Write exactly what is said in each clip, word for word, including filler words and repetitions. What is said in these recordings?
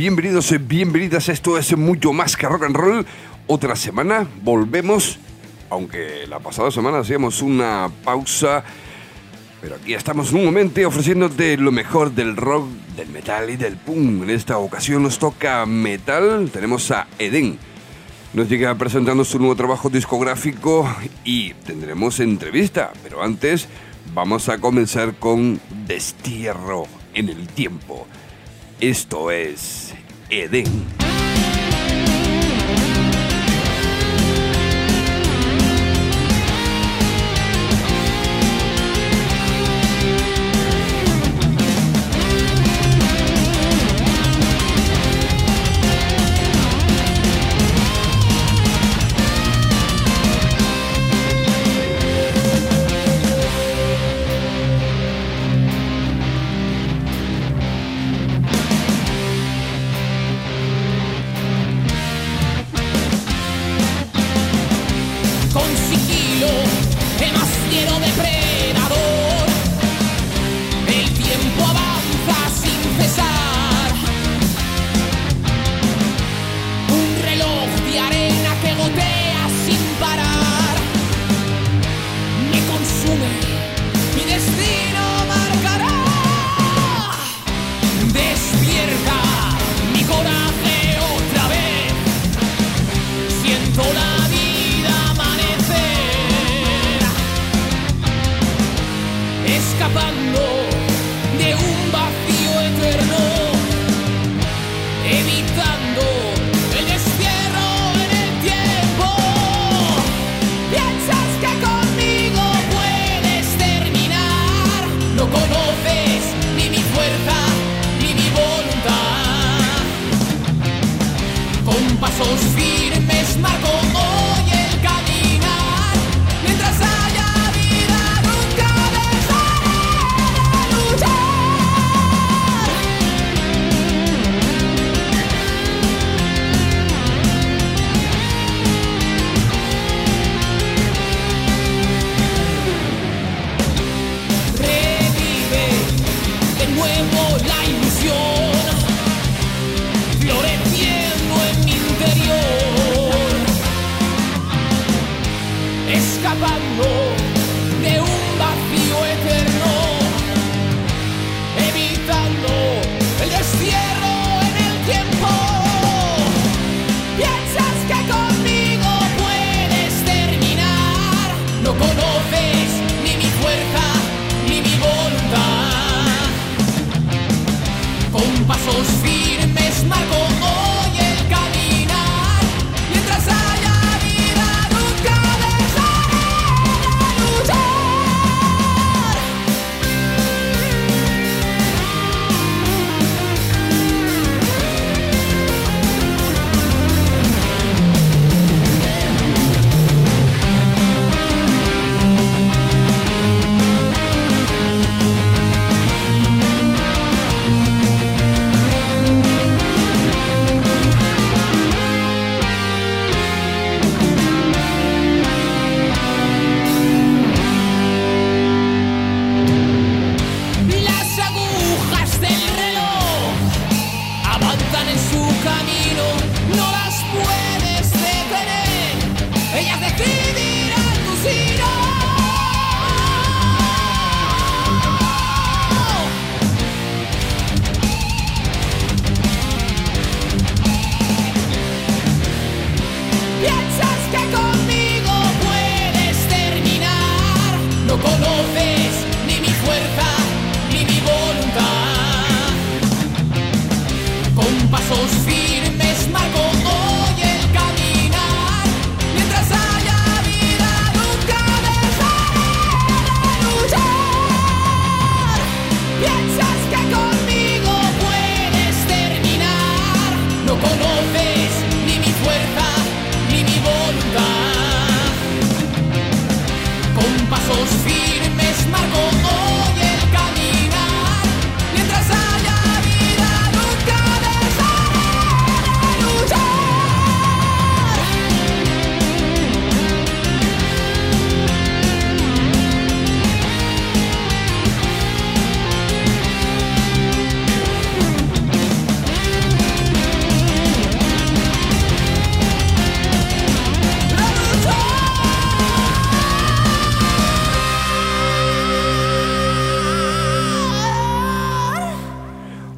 bienvenidos y bienvenidas. Esto es Mucho Más que Rock and Roll. Otra semana, volvemos, aunque la pasada semana hacíamos una pausa, pero aquí estamos nuevamente ofreciéndote lo mejor del rock, del metal y del punk. En esta ocasión nos toca metal, tenemos a Eden. Nos llega presentando su nuevo trabajo discográfico y tendremos entrevista, pero antes vamos a comenzar con Destierro en el Tiempo. Esto es Eden.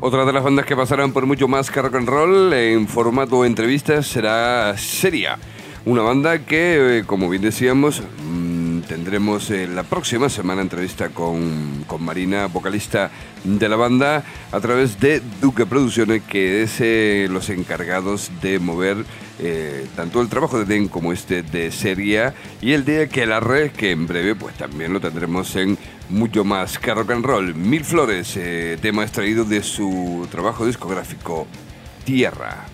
Otra de las bandas que pasarán por mucho más que rock and roll en formato entrevistas será Seria, una banda que, eh, como bien decíamos, mmm, tendremos eh, la próxima semana entrevista con, con Marina, vocalista de la banda, a través de Duque Producciones, que es eh, los encargados de mover eh, tanto el trabajo de Den como este de Seria, y el de Aquelarre, que en breve pues también lo tendremos en mucho más que rock and roll. Mil Flores, eh, tema extraído de su trabajo discográfico Tierra.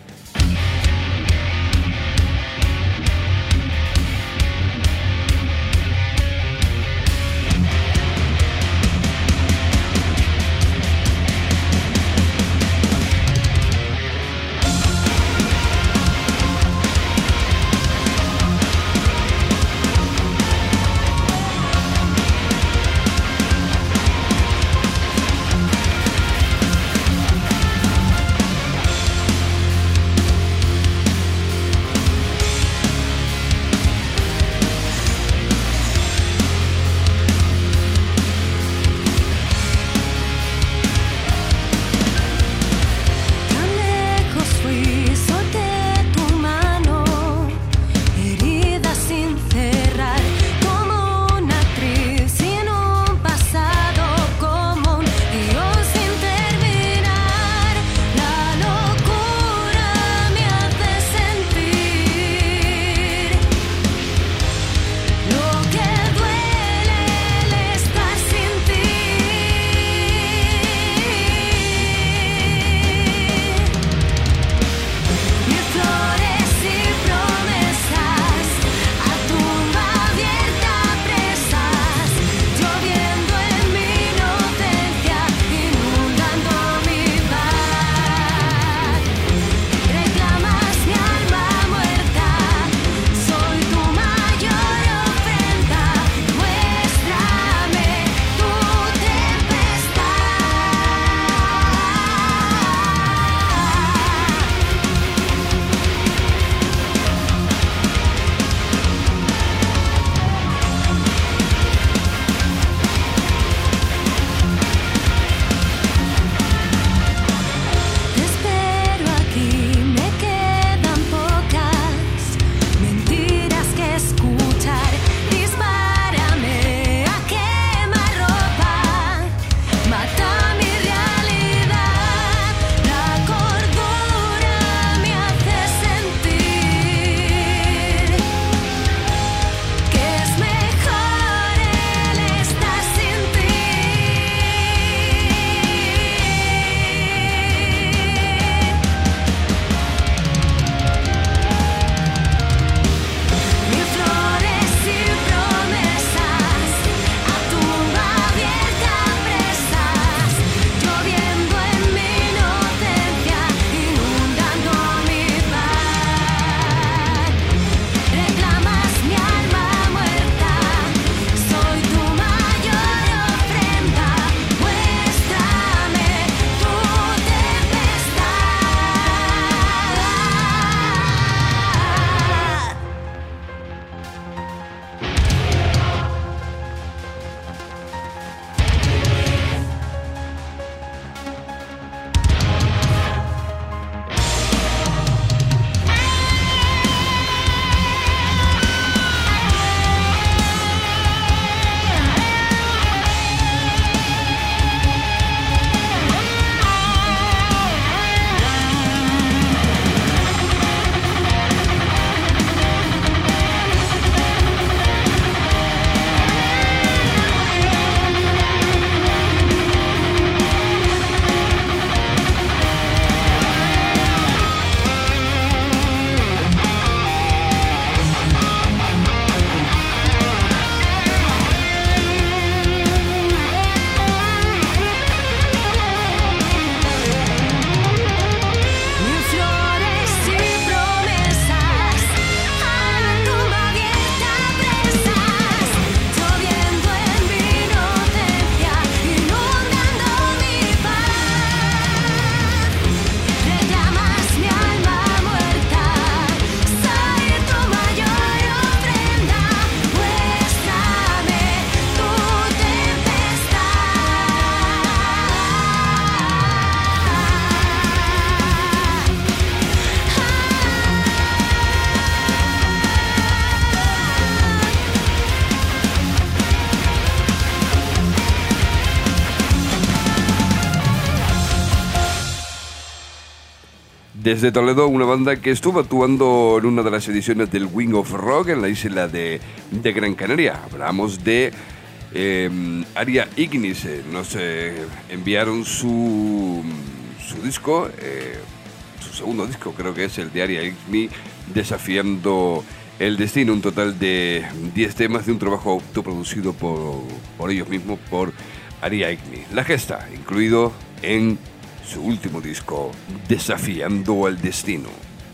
Desde Toledo, una banda que estuvo actuando en una de las ediciones del Wing of Rock en la isla de, de Gran Canaria. Hablamos de eh, Aria Ignis. Nos eh, enviaron su, su disco, eh, su segundo disco creo que es el de Aria Ignis, Desafiando el Destino. Un total de diez temas de un trabajo autoproducido por, por ellos mismos, por Aria Ignis. La Gesta, incluido en su último disco, Desafiando el Destino.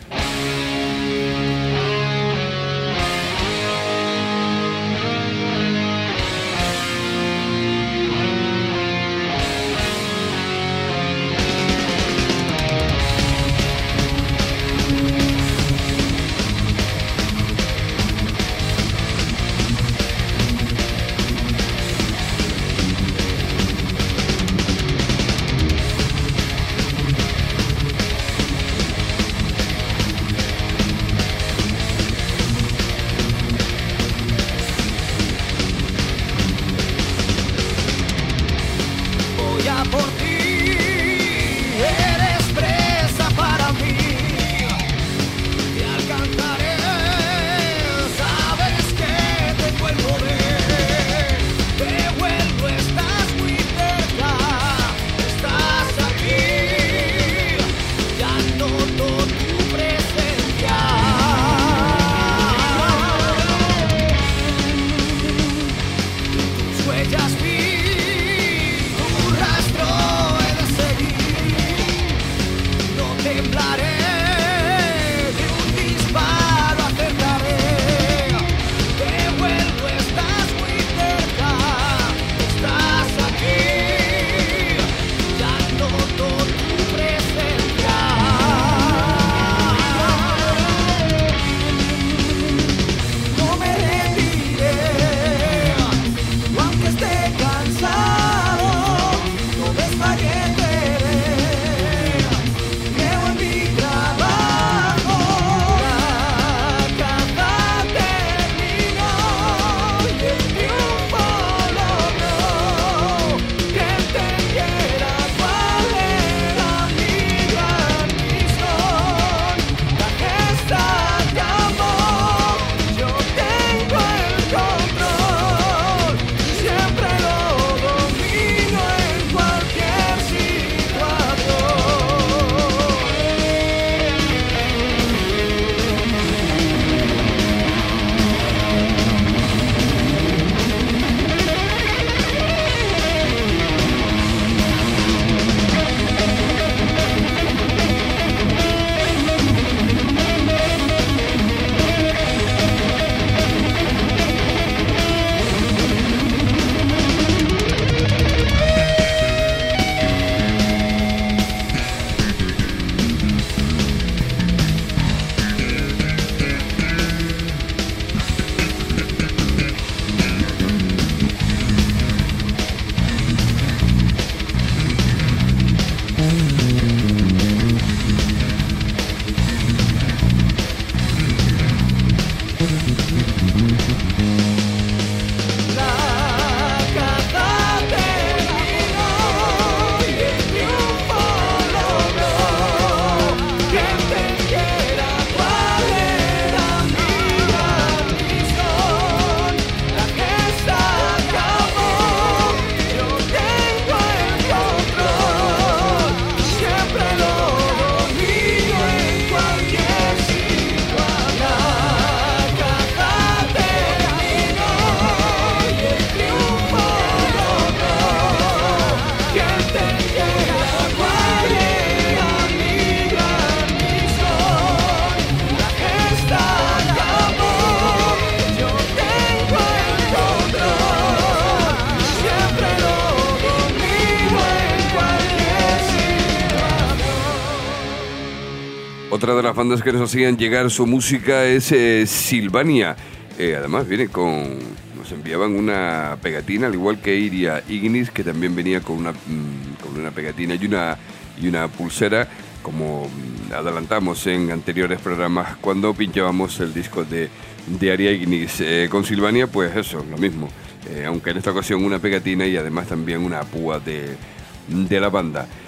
Otra de las bandas que nos hacían llegar su música es eh, Silvania. Eh, además viene con... Nos enviaban una pegatina, al igual que Aria Ignis, que también venía con una, mm, con una pegatina y una, y una pulsera, como adelantamos en anteriores programas cuando pinchábamos el disco de, de Aria Ignis. Eh, con Silvania, pues eso, lo mismo. Eh, aunque en esta ocasión una pegatina y además también una púa de, de la banda.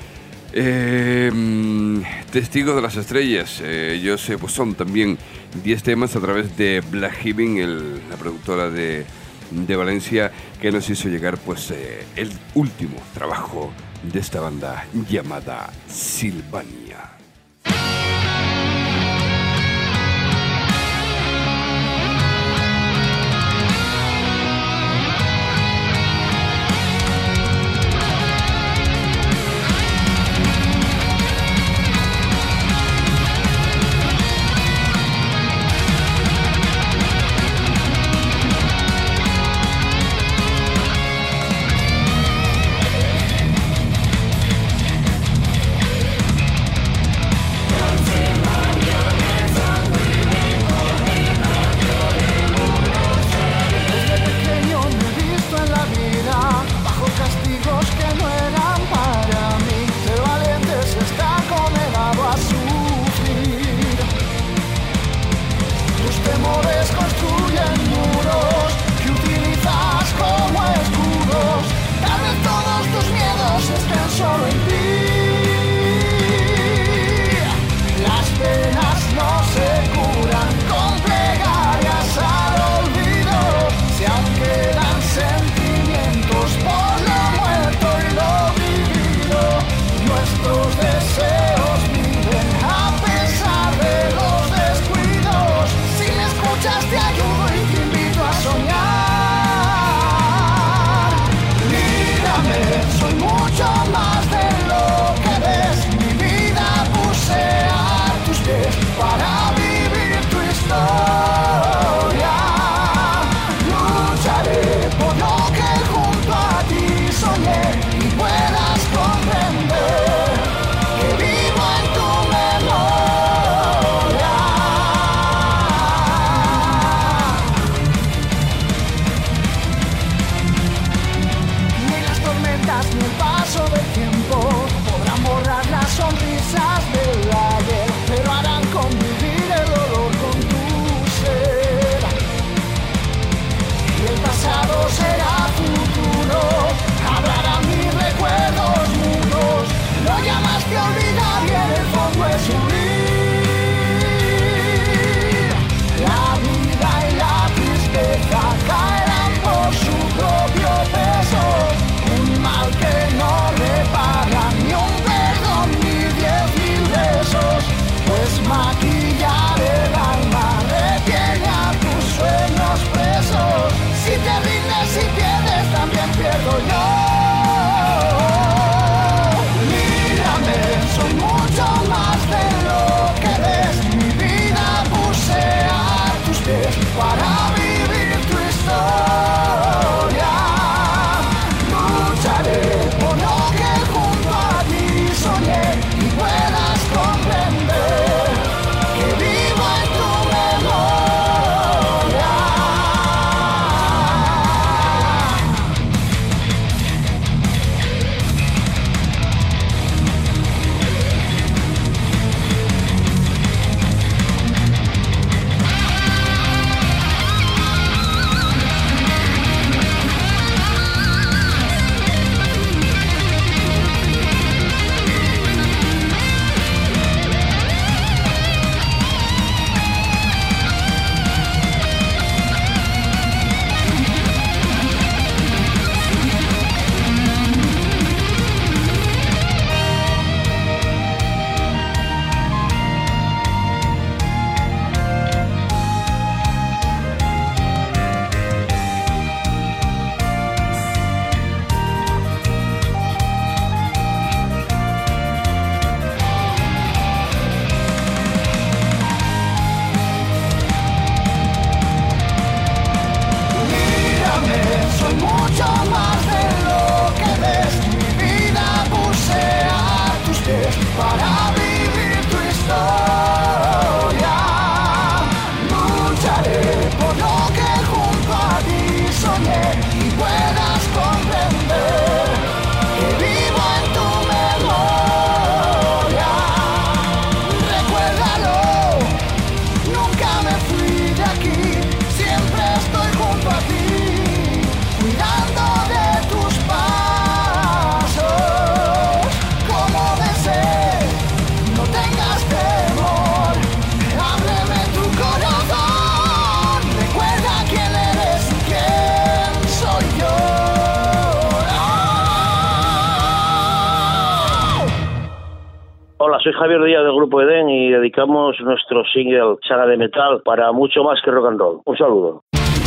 Eh, Testigo de las Estrellas, eh, ellos eh, pues son también diez temas a través de Black Heaven, el, la productora de, de Valencia, que nos hizo llegar pues eh, el último trabajo de esta banda llamada Silvania. Cuidando de soy Javier Díaz del Grupo Edén y dedicamos nuestro single Saga de Metal para mucho más que rock and roll. Un saludo.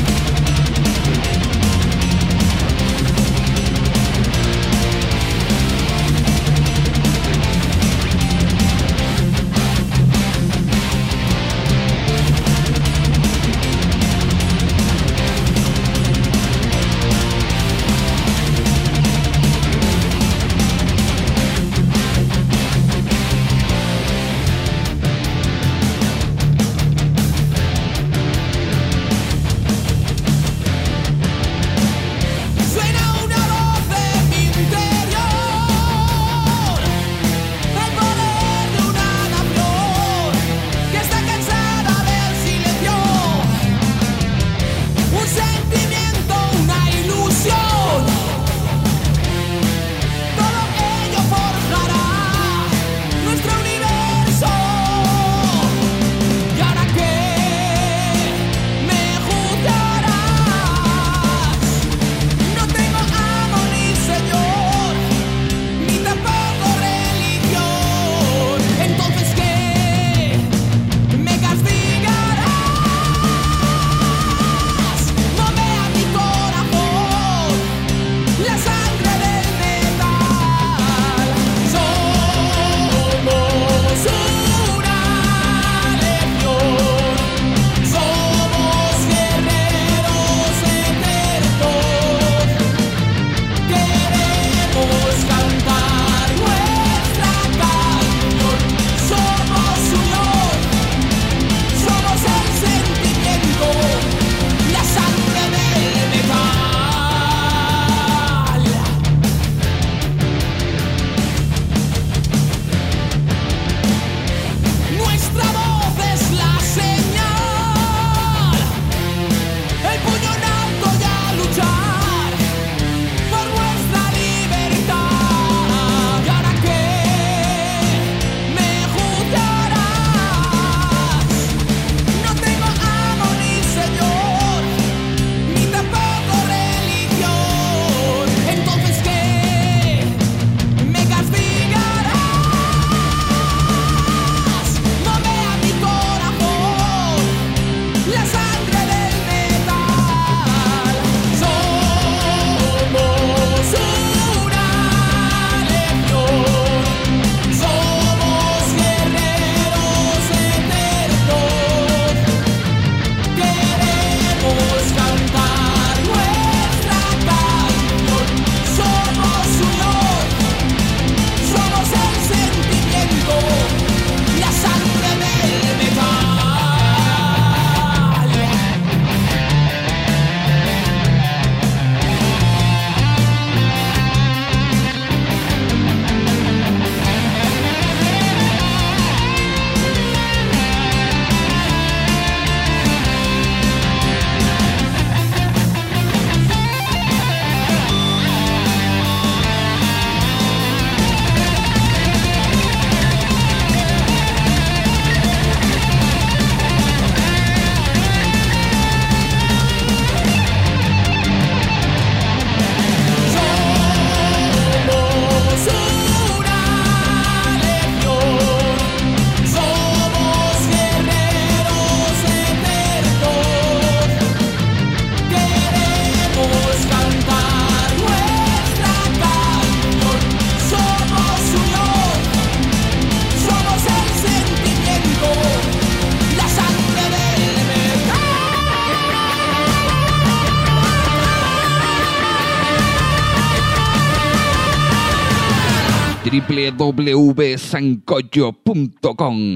doble u doble u doble u punto sancocho punto com.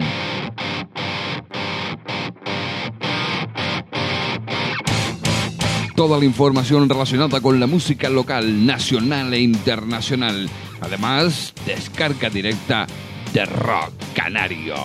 Toda la información relacionada con la música local, nacional e internacional. Además, descarga directa de Rock Canario.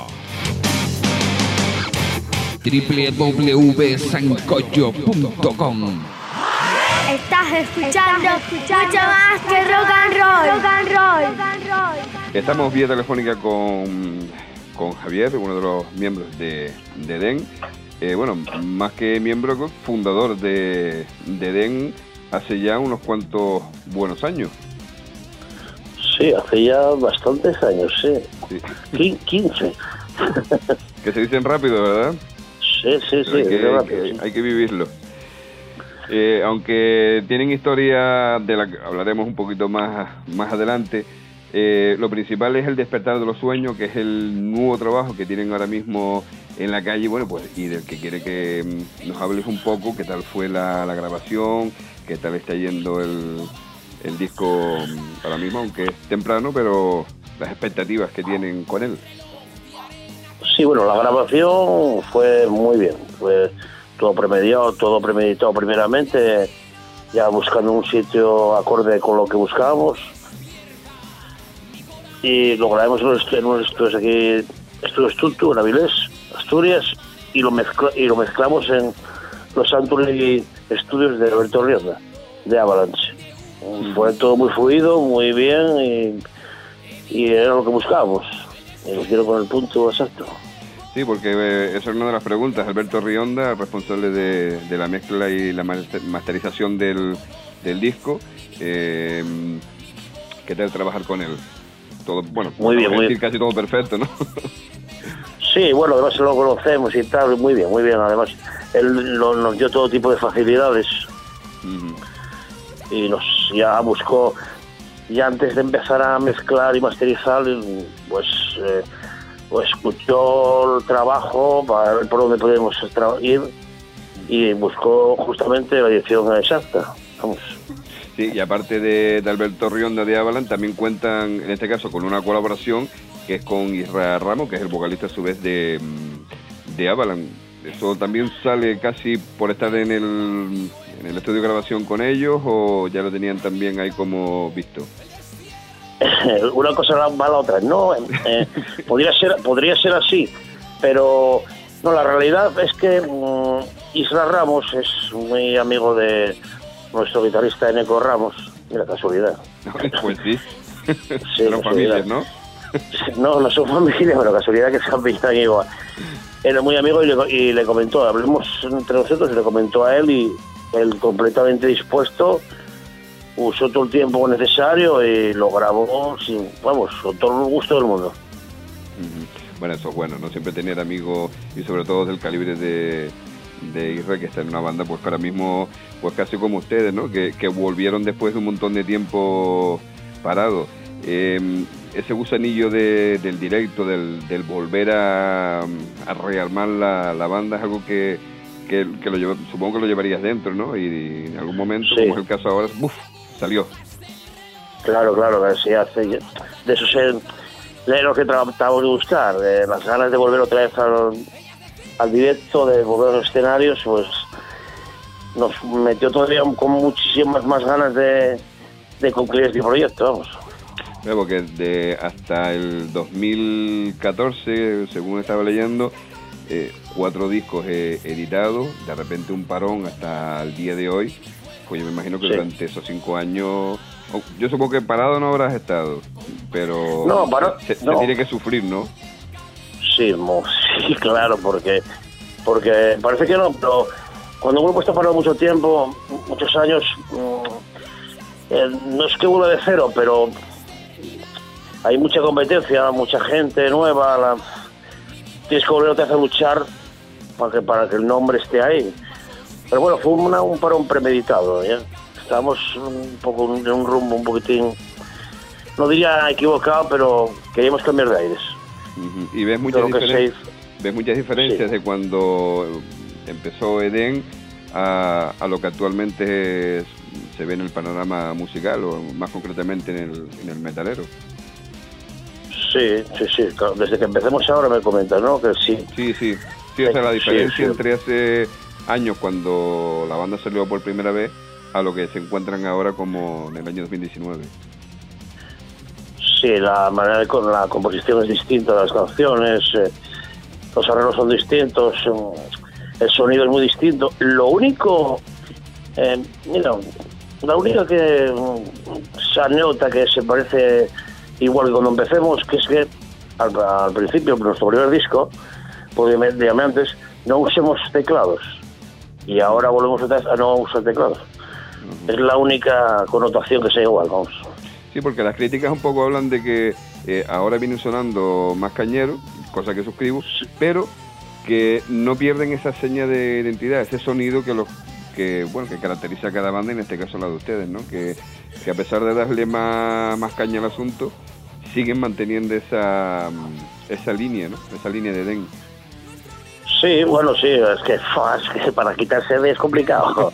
doble u doble u doble u punto sancocho punto com. Estás escuchando, Estás escuchando mucho más que rock and roll. Rock and roll. Rock and roll. Estamos vía telefónica con, con Javier, uno de los miembros de, de Edén. Eh, bueno, más que miembro, fundador de, de Edén hace ya unos cuantos buenos años. Sí, hace ya bastantes años, sí. sí. quince. Que se dicen rápido, ¿verdad? Sí, sí, sí. Hay que, rápido, hay que, sí. hay que vivirlo. Eh, aunque tienen historia de la que hablaremos un poquito más, más adelante, eh, lo principal es el despertar de los sueños, que es el nuevo trabajo que tienen ahora mismo en la calle, bueno, pues, y del que quiere que mm, nos hables un poco, qué tal fue la, la grabación, qué tal está yendo el, el disco mm, ahora mismo, aunque es temprano, pero las expectativas que tienen con él. Sí, bueno, la grabación fue muy bien, fue todo premeditado, todo premeditado primeramente, ya buscando un sitio acorde con lo que buscábamos, y lo grabamos en unos, en unos estudios aquí, Estudios Tutu, en Avilés, Asturias, y lo, mezcla, y lo mezclamos en los Santurce Estudios de Alberto Rionda, de Avalanche. Fue todo muy fluido, muy bien, y, y era lo que buscábamos, y lo hicieron con el punto exacto. Sí, porque eh, esa es una de las preguntas. Alberto Rionda, responsable de, de la mezcla y la masterización del, del disco. Eh, ¿Qué tal trabajar con él? Todo, bueno, muy bien, muy decir casi todo perfecto, ¿no? Sí, bueno, además lo conocemos y tal, muy bien, muy bien. Además, él lo, nos dio todo tipo de facilidades. Uh-huh. Y nos ya buscó, ya antes de empezar a mezclar y masterizar, pues... Eh, pues escuchó el trabajo para ver por dónde podemos ir y buscó justamente la dirección exacta. Vamos. Sí, y aparte de, de Alberto Rionda de Avalanche, también cuentan, en este caso, con una colaboración que es con Israel Ramos, que es el vocalista a su vez de, de Avalanche. ¿Eso también sale casi por estar en el, en el estudio de grabación con ellos o ya lo tenían también ahí como visto? Una cosa va a la otra, no, eh, podría ser podría ser así, pero no, la realidad es que um, Israel Ramos es muy amigo de nuestro guitarrista Eneco Ramos, mira, casualidad. Pues sí, sí son familias, ¿no? No, no son familias, pero casualidad que se han pillado igual. Era muy amigo y le, y le comentó, hablemos entre nosotros y le comentó a él y él completamente dispuesto. Usó todo el tiempo necesario y lo grabó, sin, vamos, con todo el gusto del mundo. Uh-huh. Bueno, eso es bueno, ¿no? Siempre tener amigos y sobre todo del calibre de, de Israel, que está en una banda, pues ahora mismo, pues casi como ustedes, ¿no? Que, que volvieron después de un montón de tiempo parado. Eh, ese gusanillo de, del directo, del, del volver a, a rearmar la, la banda es algo que, que, que lo lleva, supongo que lo llevarías dentro, ¿no? Y, y en algún momento, sí, como es el caso ahora, ¡buf!, salió. Claro, claro, que sí, hace, de eso se, de lo que tratamos de buscar, de las ganas de volver otra vez al, al directo, de volver a los escenarios, pues nos metió todavía con muchísimas más ganas de, de concluir este proyecto, vamos. Claro, porque de hasta el dos mil catorce, según estaba leyendo, eh, cuatro discos eh, editados, de repente un parón hasta el día de hoy. Pues yo me imagino que sí, durante esos cinco años, oh, yo supongo que parado no habrás estado, pero no, para, se, se no. tiene que sufrir, ¿no? Sí, mo, sí, claro, porque porque parece que no, pero cuando un grupo está parado mucho tiempo, muchos años, eh, no es que vuelva de cero, pero hay mucha competencia, mucha gente nueva, la, tienes que volver a hacer luchar para que, para que el nombre esté ahí. Pero bueno, fue una, un parón premeditado, ¿ya? Estábamos un poco en un rumbo un poquitín, no diría equivocado, pero queríamos cambiar de aires. Uh-huh. ¿Y ves muchas, diferen- ves muchas diferencias sí. de cuando empezó Edén a, a lo que actualmente es, se ve en el panorama musical, o más concretamente en el, en el metalero? Sí, sí, sí, claro. Desde que empecemos ahora me comentan, ¿no? Que sí. Sí, sí, sí, o sea, la diferencia sí, sí. entre hace años cuando la banda salió por primera vez a lo que se encuentran ahora como en el año dos mil diecinueve. Sí, la manera de con la composición es distinta de las canciones, eh, los arreglos son distintos, eh, el sonido es muy distinto. Lo único, eh, mira, la única que se nota que se parece igual que cuando empecemos, que es que al, al principio, en nuestro primer disco, pues de Diamantes, no usemos teclados. Y ahora volvemos otra vez a no usar teclados. Uh-huh. Es la única connotación que sea igual, vamos. Sí, porque las críticas un poco hablan de que eh, ahora vienen sonando más cañeros, cosa que suscribo, pero que no pierden esa seña de identidad, ese sonido que los que bueno que caracteriza a cada banda, en este caso la de ustedes, ¿no? Que, que a pesar de darle más, más caña al asunto, siguen manteniendo esa esa línea, ¿no? Esa línea de Edén. Sí, bueno, sí, es que, es que para quitarse de es complicado.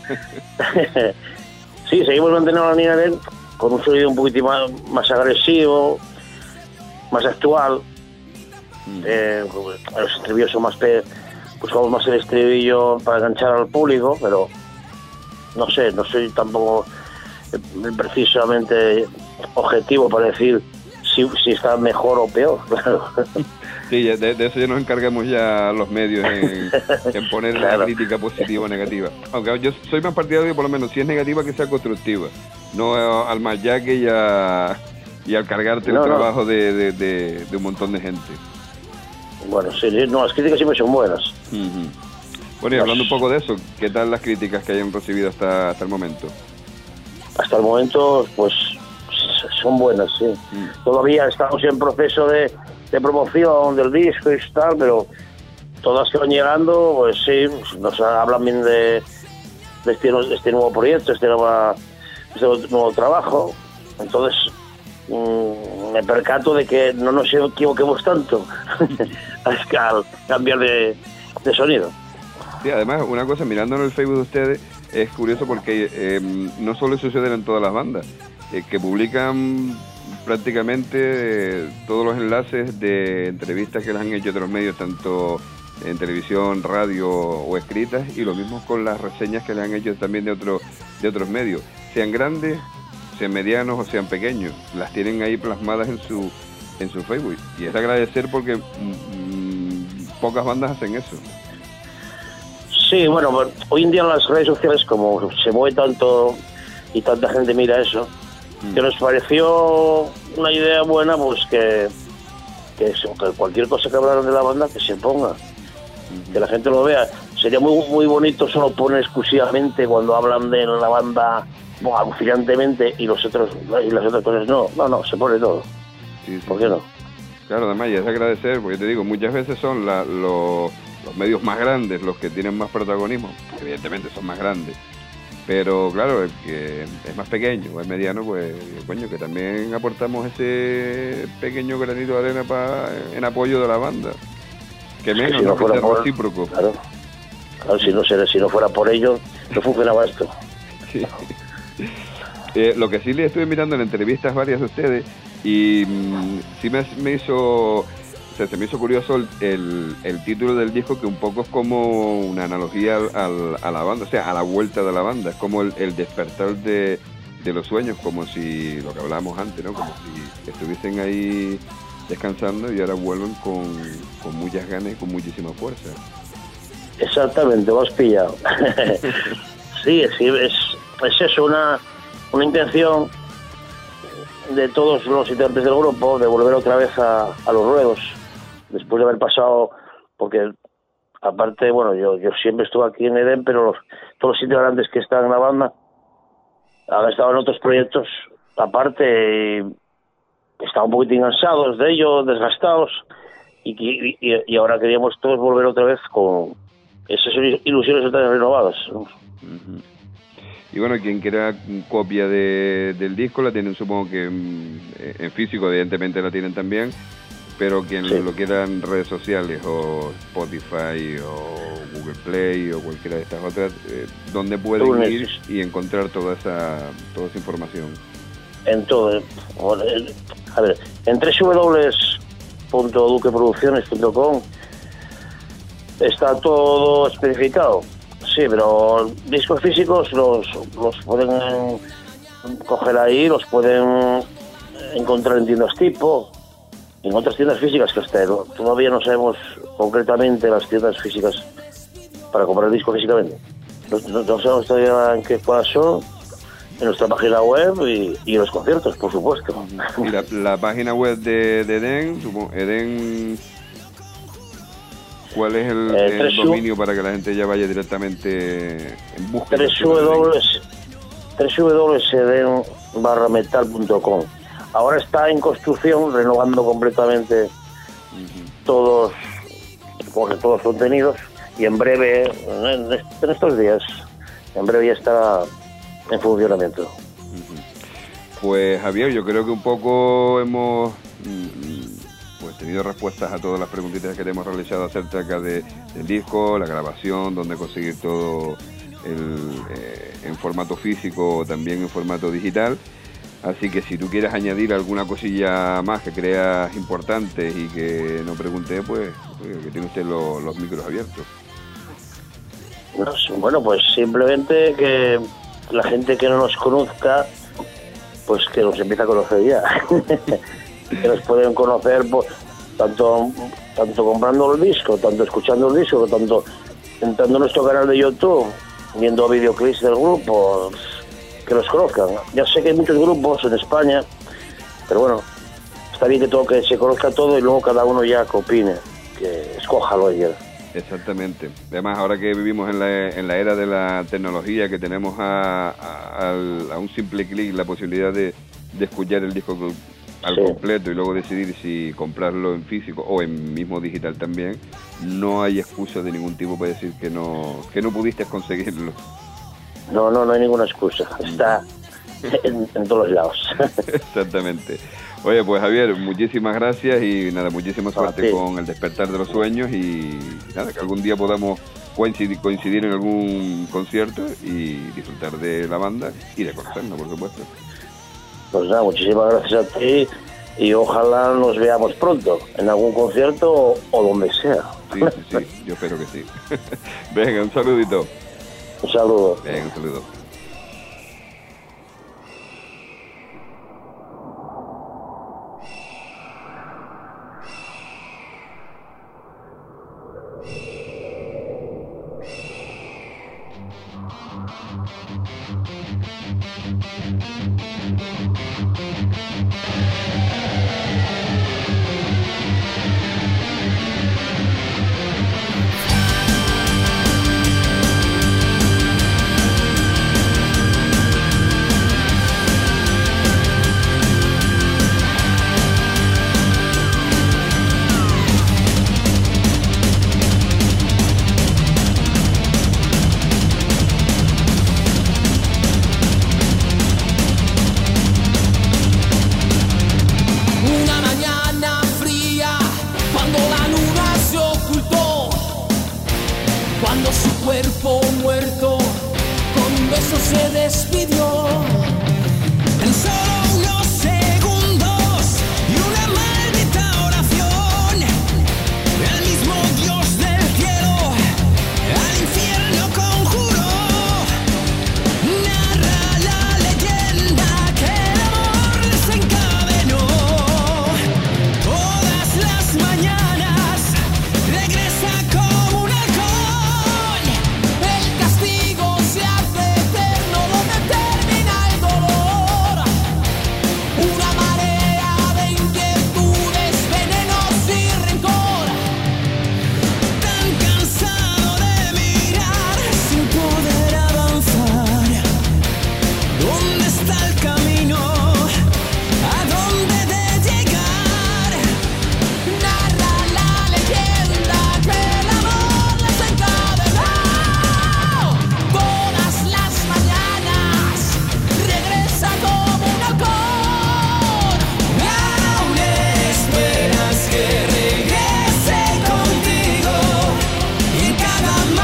Sí, seguimos manteniendo la línea de Edén con un sonido un poquito más, más agresivo, más actual. Mm. Eh, los estribillos son más pe pues vamos más el estribillo para enganchar al público, pero no sé, no soy tampoco precisamente objetivo para decir si, si está mejor o peor. Sí, de, de eso ya nos encargamos ya los medios en, en poner claro. La crítica positiva o negativa. Aunque yo soy más partidario por lo menos si es negativa que sea constructiva, no al machaque y, a, y al cargarte no, el no. trabajo de, de, de, de un montón de gente. Bueno, sí, no, las críticas siempre son buenas. Uh-huh. Bueno, y hablando un poco de eso, ¿qué tal las críticas que hayan recibido hasta, hasta el momento? Hasta el momento, pues, son buenas, sí. Uh-huh. Todavía estamos en proceso de, de promoción del disco y tal, pero todas que van llegando, pues sí, nos hablan bien de, de, este, de este nuevo proyecto, este, nueva, este nuevo trabajo. Entonces, mmm, me percato de que no nos equivoquemos tanto al cambiar de, de sonido. Sí, además, una cosa, mirando en el Facebook de ustedes, es curioso porque eh, no solo sucede en todas las bandas, eh, que publican prácticamente eh, todos los enlaces de entrevistas que les han hecho otros medios, tanto en televisión, radio o escritas, y lo mismo con las reseñas que le han hecho también de, otro, de otros medios, sean grandes, sean medianos o sean pequeños, las tienen ahí plasmadas en su en su Facebook, y es agradecer porque mmm, pocas bandas hacen eso. Sí, bueno, hoy en día en las redes sociales, como se mueve tanto y tanta gente mira eso, mm. que nos pareció una idea buena, pues que, que, que cualquier cosa que hablaran de la banda que se ponga, mm. que la gente lo vea. Sería muy muy bonito solo poner exclusivamente cuando hablan de la banda, bueno, alucinantemente, y los otros y las otras cosas no, no, no, se pone todo. Sí, sí. ¿Por qué no? Claro, además, y es agradecer, porque te digo, muchas veces son la, los, los medios más grandes los que tienen más protagonismo, evidentemente son más grandes, pero claro, el que es más pequeño o es mediano, pues, coño, que también aportamos ese pequeño granito de arena pa, en apoyo de la banda, que menos, si no, no fuera por recíproco. Claro, claro, si no, si no fuera por ello, no funcionaba esto. Sí. Eh, lo que sí le estuve mirando en entrevistas varias de ustedes, y mmm, sí me, me hizo, o sea, se me hizo curioso el, el, el título del disco, que un poco es como una analogía al, al, a la banda, o sea, a la vuelta de la banda, es como el, el despertar de, de los sueños, como si, lo que hablábamos antes, ¿no? Como si estuviesen ahí descansando y ahora vuelven con, con muchas ganas y con muchísima fuerza. Exactamente, lo has pillado. Sí, sí, es, es eso, una, una intención de todos los integrantes del grupo de volver otra vez a, a los ruedos, después de haber pasado, porque aparte, bueno, yo, yo siempre estuve aquí en Edén, pero los, todos los integrantes que están en la banda han estado en otros proyectos aparte, estaban un poquitín cansados de ello, desgastados, y, y, y ahora queríamos todos volver otra vez con esas ilusiones renovadas, ¿no? Uh-huh. Y bueno, quien quiera copia de, del disco la tienen, supongo que en físico, evidentemente la tienen también, pero quien sí. lo quiera en redes sociales o Spotify o Google Play o cualquiera de estas otras, eh, ¿dónde pueden Tú ir neces- y encontrar toda esa toda esa información? En todo, a ver, en doble u doble u doble u punto duque producciones punto com está todo especificado. Sí, pero discos físicos los, los pueden coger ahí, los pueden encontrar en tiendas tipo, en otras tiendas físicas que hasta todavía no sabemos concretamente las tiendas físicas para comprar discos físicamente. No, no, no sabemos todavía en qué cuáles son, en nuestra página web y, y en los conciertos, por supuesto. Y la, la página web de, de Edén, supongo, Edén... ¿Cuál es el, eh, el dominio para que la gente ya vaya directamente en búsqueda? doble u doble u doble u punto edén barra metal punto com. ahora está en construcción, renovando completamente uh-huh. todos, todos los contenidos, y en breve, en, en estos días, en breve ya estará en funcionamiento. Uh-huh. Pues Javier, yo creo que un poco hemos pues tenido respuestas a todas las preguntitas que te hemos realizado acerca de, del disco, la grabación, dónde conseguir todo el, eh, en formato físico o también en formato digital. Así que si tú quieres añadir alguna cosilla más que creas importante y que no pregunté, pues que tiene usted lo, los micros abiertos. Bueno, pues simplemente que la gente que no nos conozca, pues que nos empiece a conocer ya. Que nos pueden conocer pues, tanto tanto comprando el disco, tanto escuchando el disco, tanto entrando en nuestro canal de YouTube, viendo videoclips del grupo, que los conozcan. Ya sé que hay muchos grupos en España, pero bueno, está bien que todo que se conozca todo y luego cada uno ya que opine, que escoja lo que quiera. Exactamente. Además, ahora que vivimos en la, en la era de la tecnología, que tenemos a, a, a un simple clic la posibilidad de, de escuchar el disco al sí. completo y luego decidir si comprarlo en físico o en mismo digital también, no hay excusa de ningún tipo para decir que no que no pudiste conseguirlo. No, no, no hay ninguna excusa. Está en, en todos lados. Exactamente. Oye, pues Javier, muchísimas gracias y nada, muchísima suerte con el despertar de los sueños y nada, que algún día podamos coincidir, coincidir en algún concierto y disfrutar de la banda y de conocernos, por supuesto. Pues nada, muchísimas gracias a ti y ojalá nos veamos pronto en algún concierto o, o donde sea. Sí, sí, sí, yo espero que sí. Venga, un saludito. Un saludo. Venga, un saludo.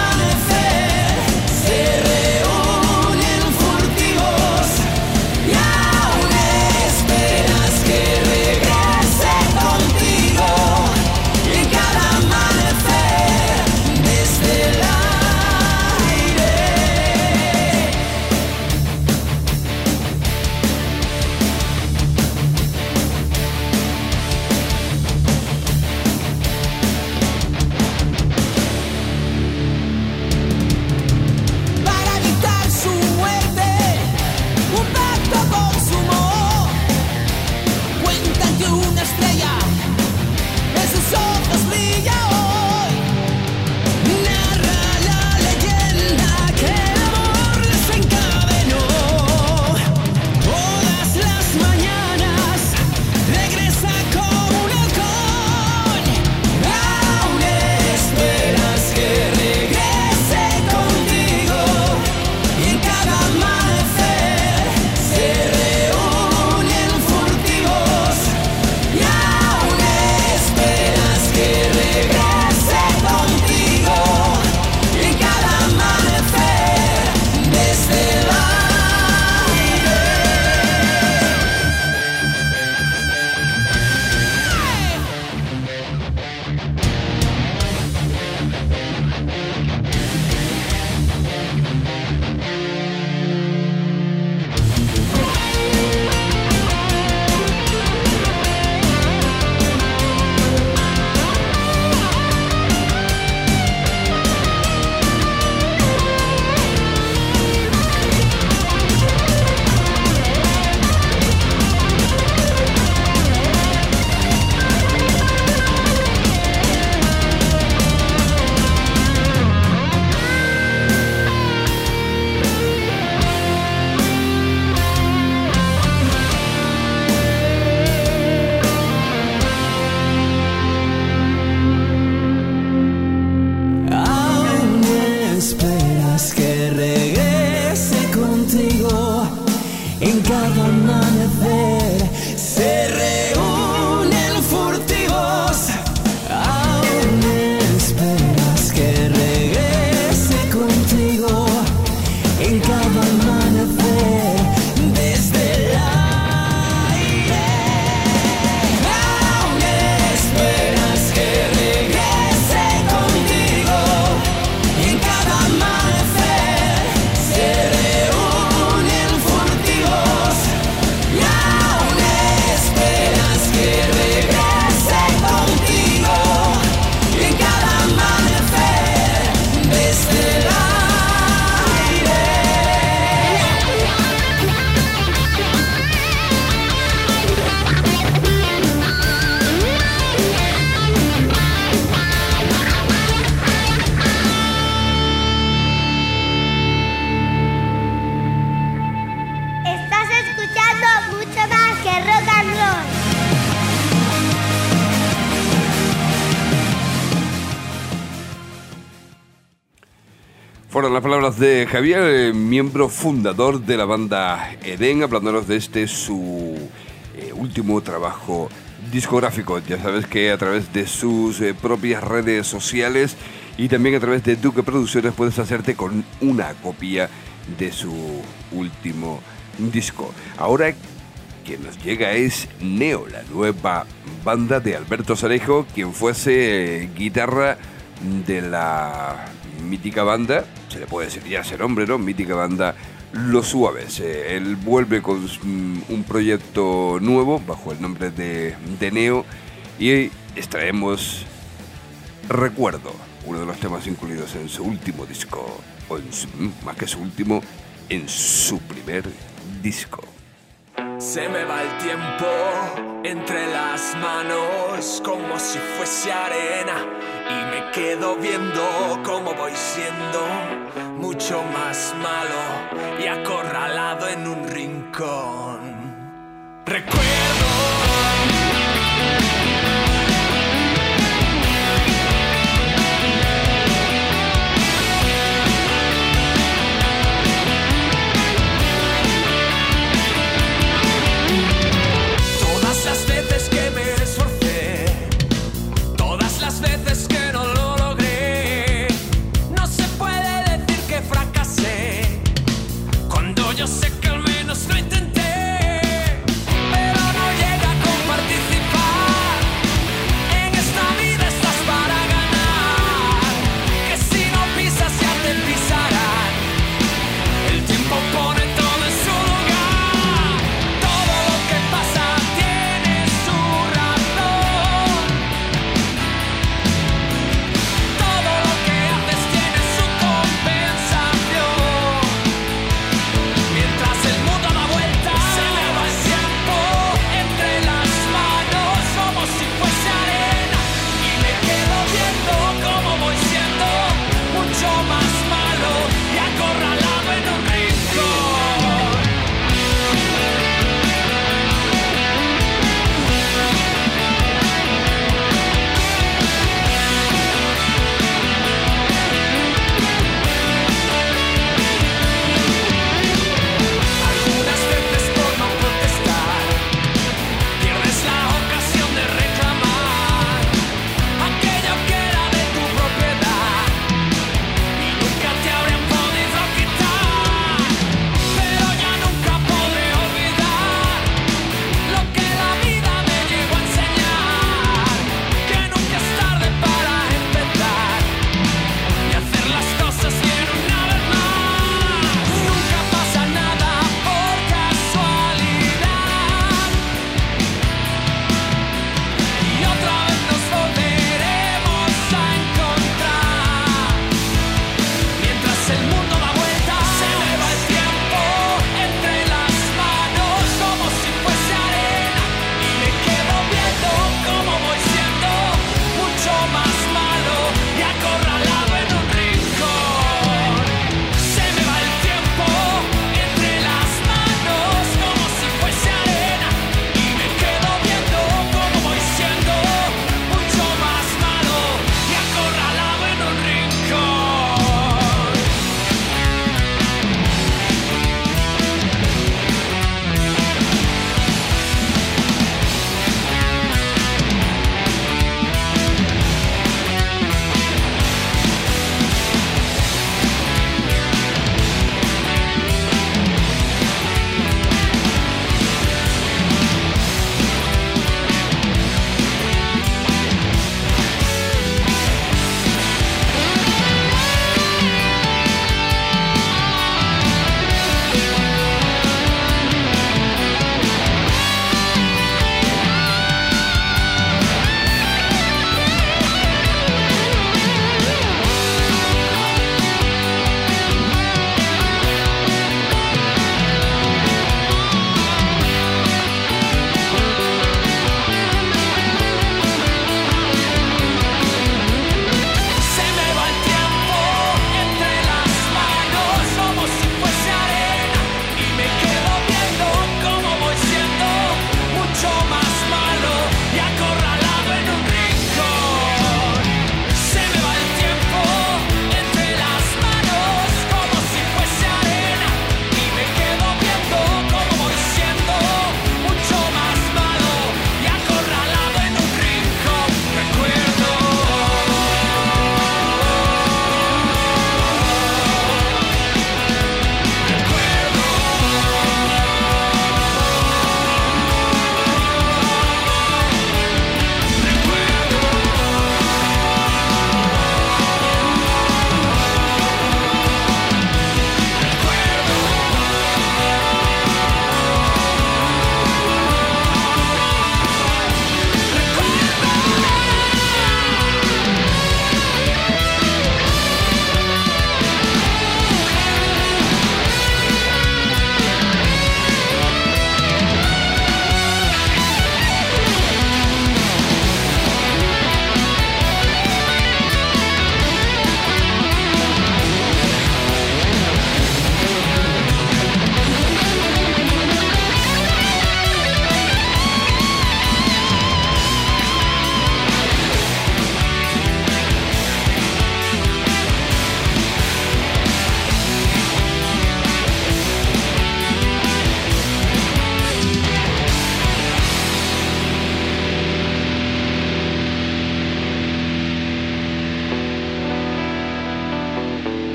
Yeah. Ahora las palabras de Javier, eh, miembro fundador de la banda Edén, hablándonos de este su eh, último trabajo discográfico. Ya sabes que a través de sus eh, propias redes sociales y también a través de Duque Producciones puedes hacerte con una copia de su último disco. Ahora quien nos llega es Neo, la nueva banda de Alberto Sarejo, quien fuese eh, guitarra de la mítica banda, se le puede decir ya ese nombre, ¿no? Mítica banda Los Suaves. Eh, él vuelve con mm, un proyecto nuevo bajo el nombre de, de Neo y extraemos Recuerdo, uno de los temas incluidos en su último disco, o en su, más que su último, en su primer disco. Se me va el tiempo entre las manos como si fuese arena y me quedo viendo cómo voy siendo mucho más malo y acorralado en un rincón. Recuerdo yo sé que al menos lo intenté, pero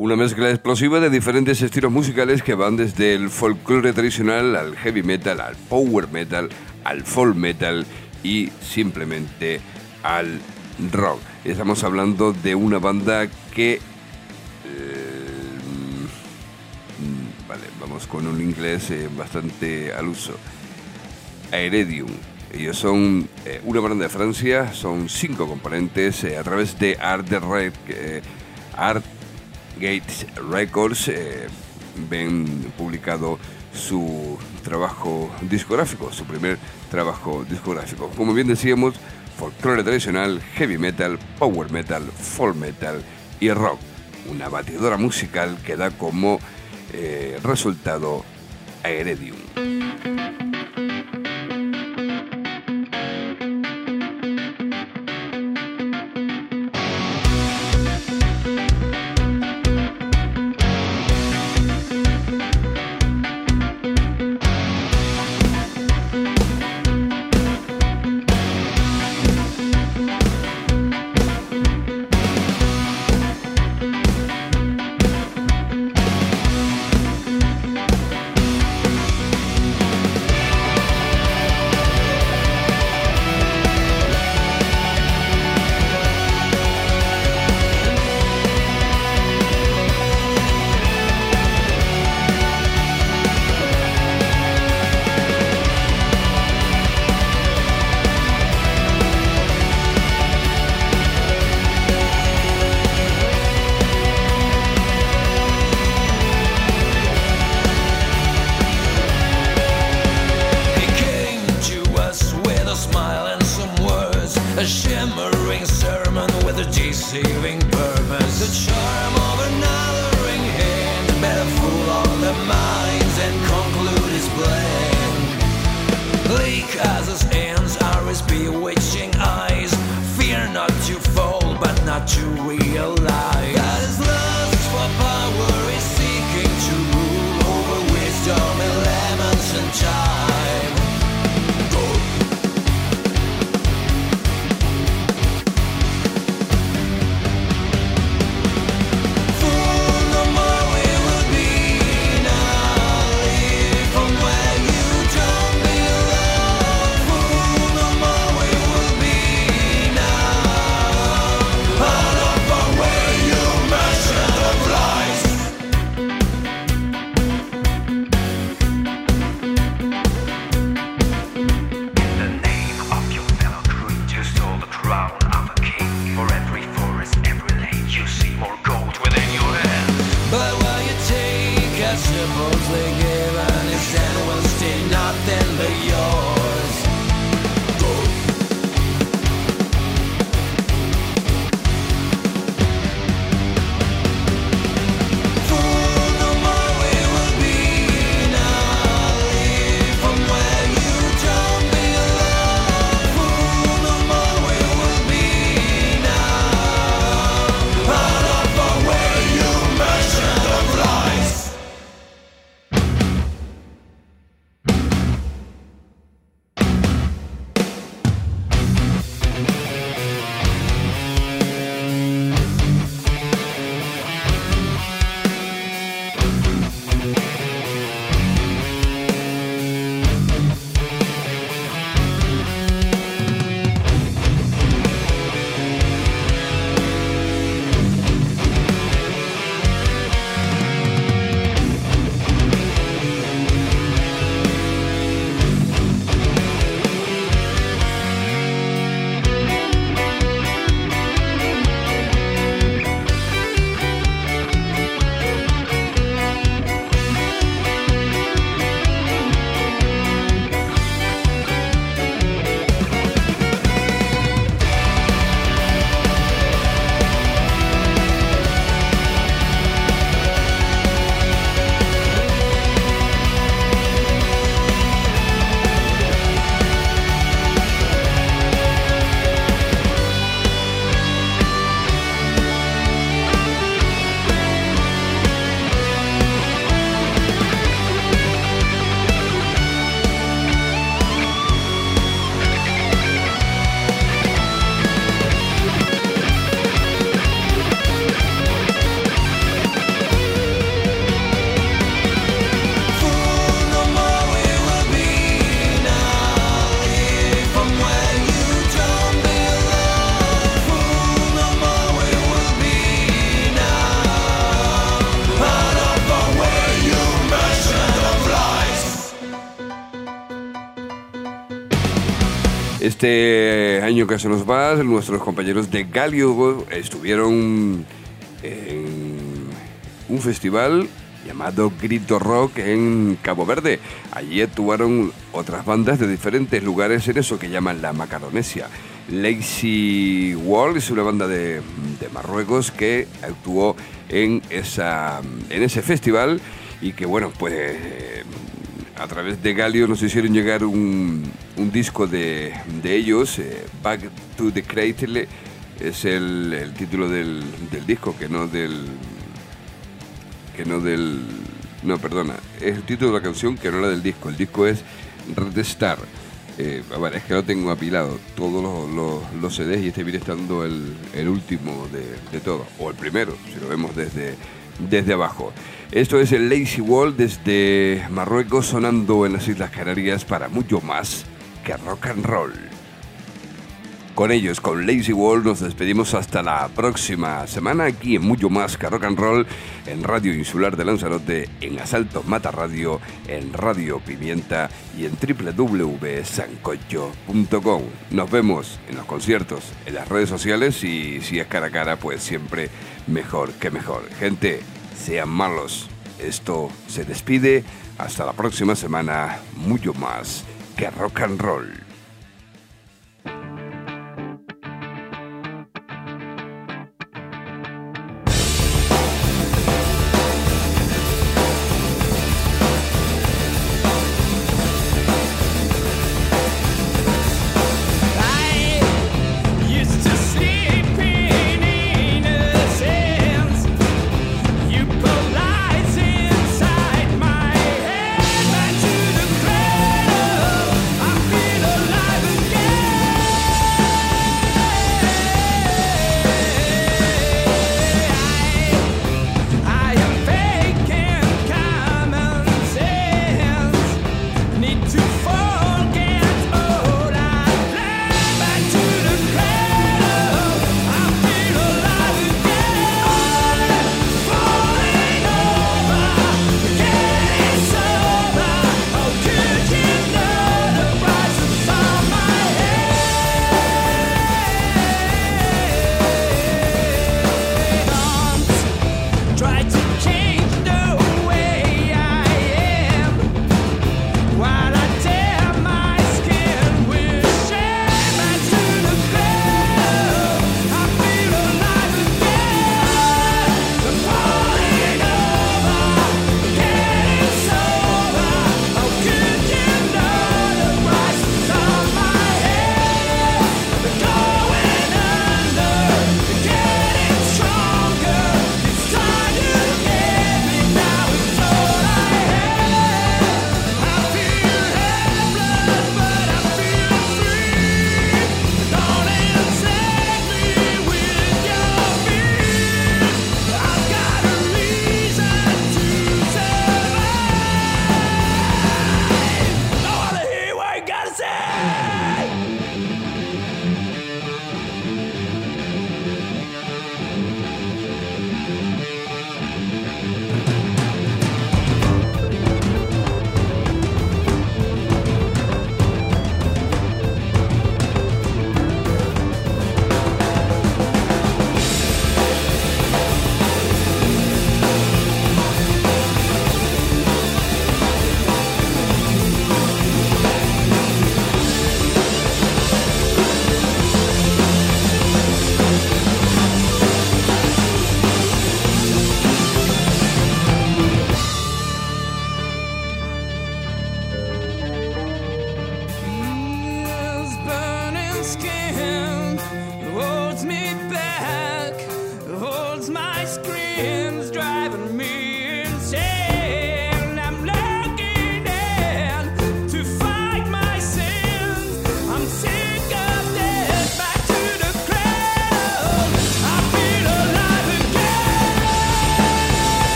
Una mezcla explosiva de diferentes estilos musicales que van desde el folclore tradicional al heavy metal, al power metal, al folk metal y simplemente al rock. Estamos hablando de una banda que... Eh, vale, vamos con un inglés eh, bastante al uso. Aeredium. Ellos son eh, una banda de Francia, son cinco componentes eh, a través de Art de Red, eh, Art Gates Records. Eh, ven publicado su trabajo discográfico, su primer trabajo discográfico. Como bien decíamos, folclore tradicional, heavy metal, power metal, folk metal y rock. Una batidora musical que da como eh, resultado Aeredium. Este año que se nos va, nuestros compañeros de Galio estuvieron en un festival llamado Grito Rock en Cabo Verde. Allí actuaron otras bandas de diferentes lugares en eso que llaman la Macaronesia. Lazy Wall es una banda de, de Marruecos que actuó en, esa, en ese festival y que, bueno, pues eh, a través de Galio nos hicieron llegar un, un disco de, de ellos, eh, Back to the Cradle, es el, el título del, del disco, que no del... que no del... no, perdona, es el título de la canción que no era del disco. El disco es Red Star. Eh, a ver, es que lo tengo apilado todos los, los, los C Ds y este viene estando el, el último de, de todo, o el primero, si lo vemos desde, desde abajo. Esto es el Lazy Wall desde Marruecos, sonando en las Islas Canarias para mucho más que rock and roll. Con ellos, con Lazy Wall, nos despedimos hasta la próxima semana aquí en Mucho Más que Rock and Roll, en Radio Insular de Lanzarote, en Asalto Mata Radio, en Radio Pimienta y en doble u doble u doble u punto sancocho punto com. Nos vemos en los conciertos, en las redes sociales y si es cara a cara, pues siempre mejor que mejor. Gente, sean malos. Esto se despide. Hasta la próxima semana. Mucho más que rock and roll.